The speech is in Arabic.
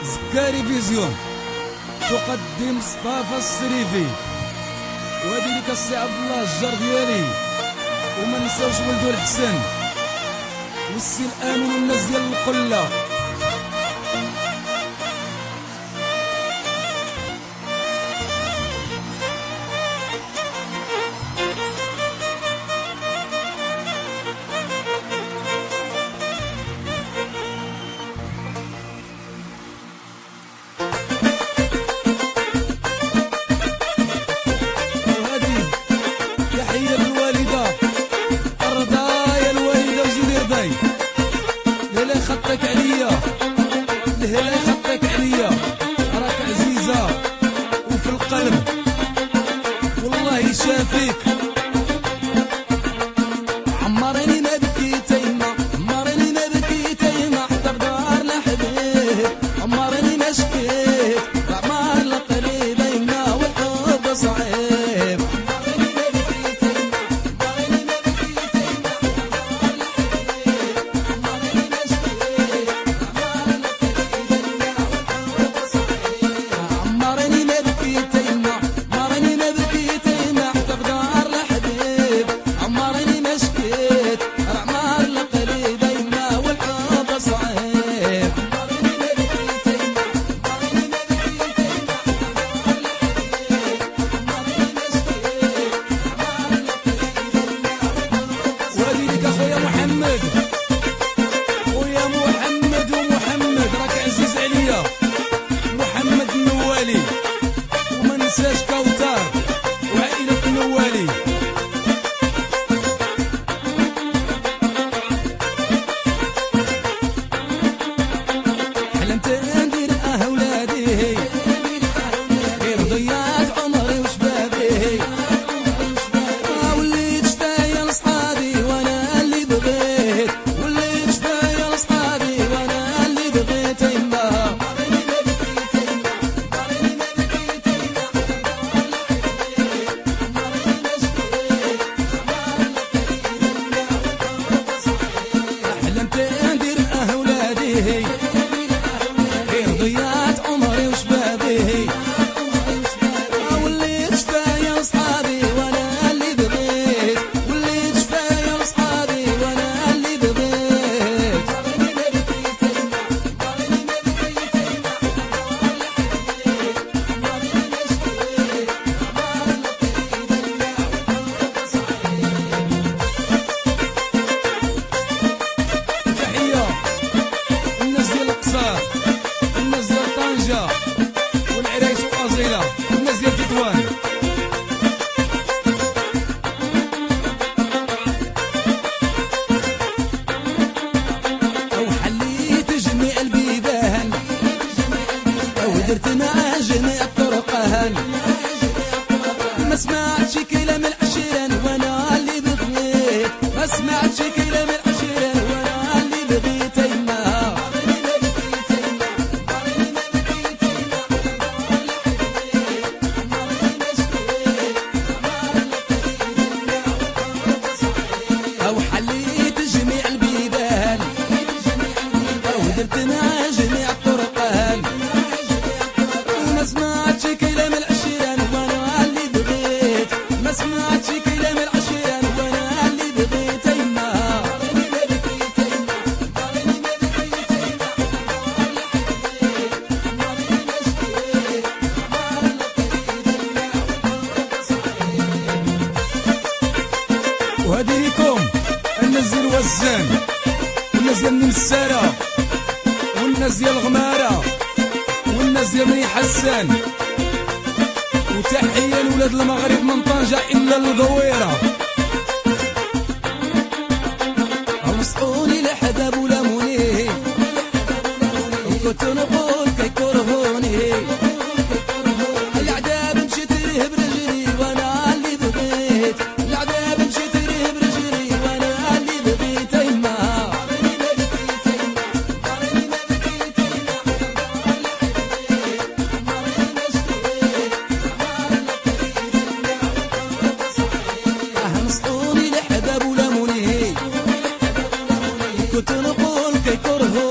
زكاري فيزيون تقدم صفافة السريفي، وهذه لك السي عبد الله الجار ديالي، وما نساوش ولدو الحسن والسي الامين والناس ديال القله. خطك عليا الهلا خطك عليا، راك عزيزة وفي القلب والله يشافيك. عمرني ما بكيت يما، عمرني ما بكيت يما، حتى بدار الحبيب عمرني ما شكيت، عمار القريب يما والحب صعيب. ضيعت عمري وشبابي، وليت شفايا لصحابي وانا اللي بغيت، وليت شفايا لصحابي وانا اللي بغيت. تحية الناس ديال القصار، الناس ديال طنجة والعرايس وأزيلة، الناس ديال تطوان. أو حليت جميع البيبان، أو درت مع جميع الطرقان، ما سمعتش كلام العشيران وانا اللي بغيت، ما سمعتش كلام العشيران وانا اللي بغيت يما. أو حليت جميع البيبان، أو درت مع جميع الطرقان، ما سمعتش كلام العشيران وانا اللي بغيت، ما سمعتش كلام العشيران وانا اللي بغيت يما. وهذه ليكم الناس ديال وزان، والناس ديال النمسارة، والناس ديال الغمارة، والناس ديال بني حسان. وتحية لولاد المغرب من طنجة إلا الغويرة. وصحوني لحباب ولاموني، وكنت نقول كيكرهوني، العذاب مشيت ليه برجلي وانا اللي بغيت، العذاب مشيت ليه برجلي وانا اللي بغيت يما. نصحوني لحباب ولاموني، كنت نقول كيكرهوني.